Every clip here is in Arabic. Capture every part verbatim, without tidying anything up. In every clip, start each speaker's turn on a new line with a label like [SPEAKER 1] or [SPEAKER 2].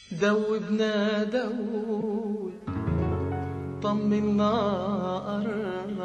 [SPEAKER 1] دوبنا دوب طمنا قرب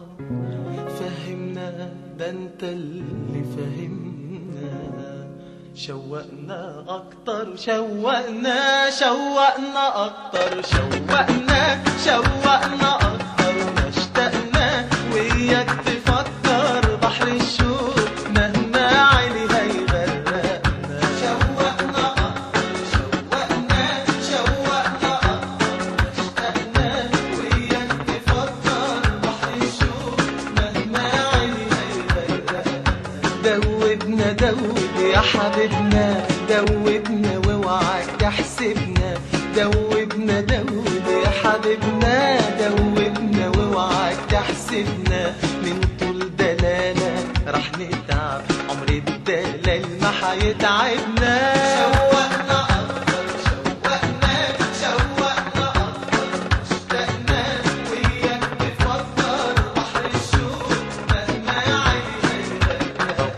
[SPEAKER 1] فهمنا ده انت اللي فهمنا شوقنا اكتر شوقنا شوقنا اكتر شوقنا شوقنا اكتر ما اشتقنا وياك تفكر بحر الشوق مهما عالي هيغرقنا شوقنا اكتر شوقنا شوقنا اكتر ما اشتقنا وياك تفكر بحر الشوق مهما عالي هيغرقنا دوبنا دوب يا حبيبنا دوبنا واوعاك تحسبنا دوبنا دوب يا حبيبنا دوبنا واوعاك تحسبنا من طول دلالة رح نتعب عمر الدلال ما حيتعبنا شوقنا أكتر شوقنا شوقنا أكتر اشتقنا وياك نفكر بحر الشوق مهما عالي هيغرقنا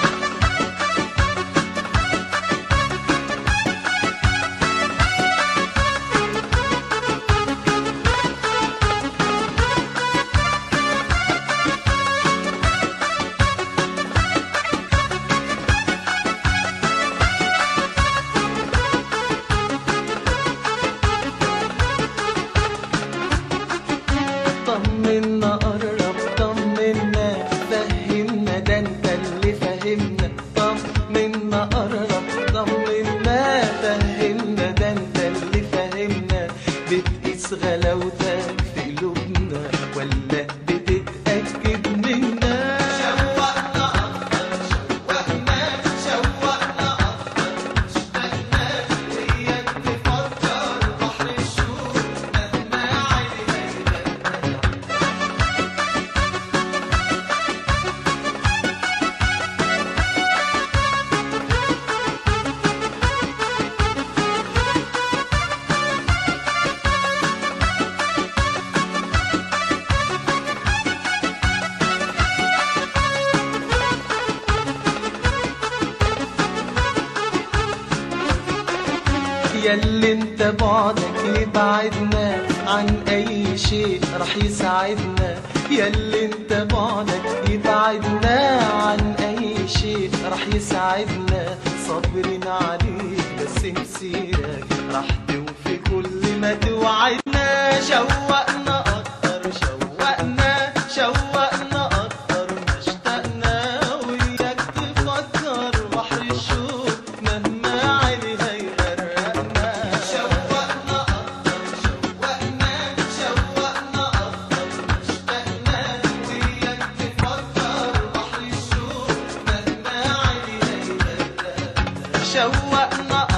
[SPEAKER 1] طمنا قرب طمنا فهمنا ده انت اللي فهمنا طمنا قرب طمنا فهمنا ده انت اللي فهمنا بتقيس غلاوتك في قلوبنا ولا بتتأكد منا شوقنا أكتر شوقنا شوقنا أكتر اشتقنا وياك تفكر بحر الشوق مهما عالي هيغرقنا ياللي انت بعدك يبعدنا عن اي شيء رح يساعدنا ياللي انت بعدك يبعدنا عن اي شيء رح يساعدنا صابرين عليك بس مسيرك رح توفي كل ما توعدنا شوقنا اكتر شوقنا شوقنا اكتر ما اشتقنا وياك تفكر بحر الشوق مهما عالي هيغرقنا شوقنا اكتر شوقنا شوقنا اكتر ما اشتقنا وياك تفكر بحر الشوق مهما عالي هيغرقنا شوقنا